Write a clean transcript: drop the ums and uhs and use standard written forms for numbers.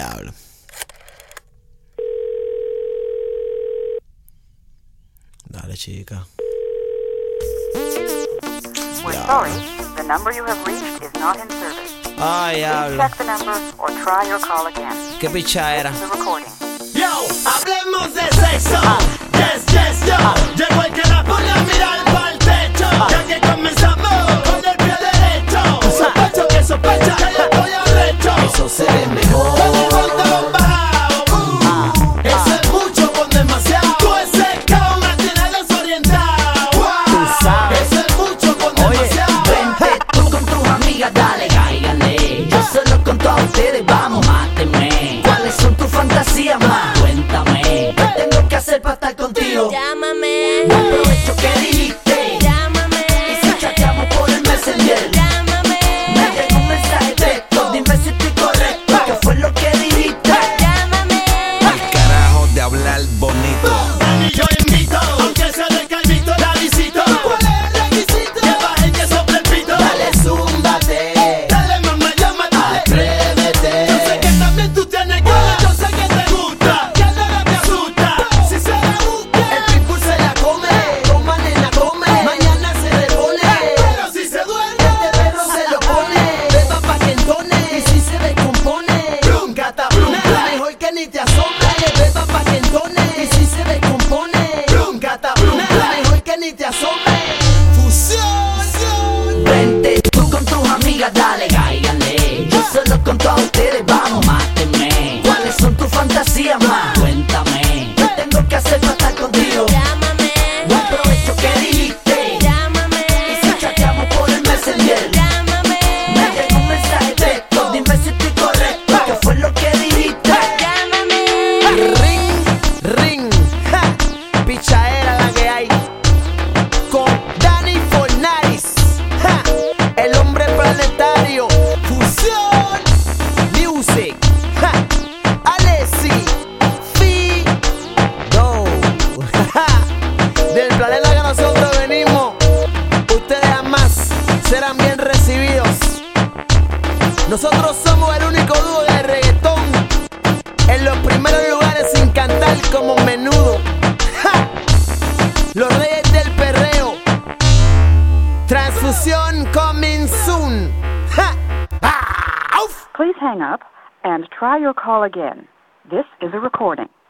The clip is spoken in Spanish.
Diablo. Dale, chica. We're sorry, the number you have reached is not in service. Ay, Please diablo. check the number or try your call again. Qué picha era. The recording. Yo, hablemos de sexo. Yes, yes, yo. Llegó el que la pone a mirar pa'l techo. Ya que comenzamos con el pie derecho. Sospecho que sospecha que yo estoy arrecho. Eso se ve mejor. Con el pantalón bajado. Eso es mucho con demasiado. Tú ese cabrón me tiene desorientado. Tú sabes. Eso es mucho con demasiado. Vente tú con tus amigas, dale, cáigale. Yo solo con todos ustedes, vamos, mátenme. ¿Cuáles son tus fantasías más? Cuéntame. ¿Qué tengo que hacer para estar contigo? Llámame, No aprovecho que dijiste. llámame, Y si chateamos por el Messenger, llámame, me llega un mensaje de texto. Dime si estoy correcto. ¿Qué fue lo que dijiste? llámame. Al carajo de hablar bonito. Y yo invito, aunque sea de calvito, la visito. ¿Cuál es el requisito? Que baje y que sople el pito. Dale, zúmbate. Dale, mamá, llámate. Atrévete. Yo sé que también tú tienes ganas. Yo sé que te gusta. Que nada te asusta. Si se le busca. El pitbull se la come. Toma, nena, come. Mañana se repone. Pero si se duerme. Este perro se lo pone. Beba pa' que entone. Y si se descompone. Blum, gata, blum, Nada mejor que ni te asombre. Beba pa' que entone. Y si se descompone. blum, gata, blum. Nada mejor que ni te asombre. Fusión. Vente tú con tus amigas, dale, cáigale. Yo solo con todos ustedes, vamos, mátenme. ¿Cuáles son tus fantasías más? Cuéntame. ¿Qué tengo que hacer para estar contigo? Llámame, No aprovecho que dijiste. llámame, Y si chateamos por el Messenger, llámame, me llega un mensaje de texto. Dime si estoy correcto. ¿Qué fue lo que dijiste? llámame. Ring, ring. Ja. Picha era la que hay. Con Danny Fornaris. Ja. El hombre planetario. Fusión. Music. Ja. Alessi. Fido. Ja. Del planeta que nosotros venimos, ustedes jamás serán bien recibidos. Nosotros somos el único dúo de reggaetón en los primeros lugares sin cantar como Menudo. ¡Ja! Los reyes del perreo. Transfusión coming soon. ¡Ja! ¡Ah! ¡Auf! Please hang up and try your call again. This is a recording.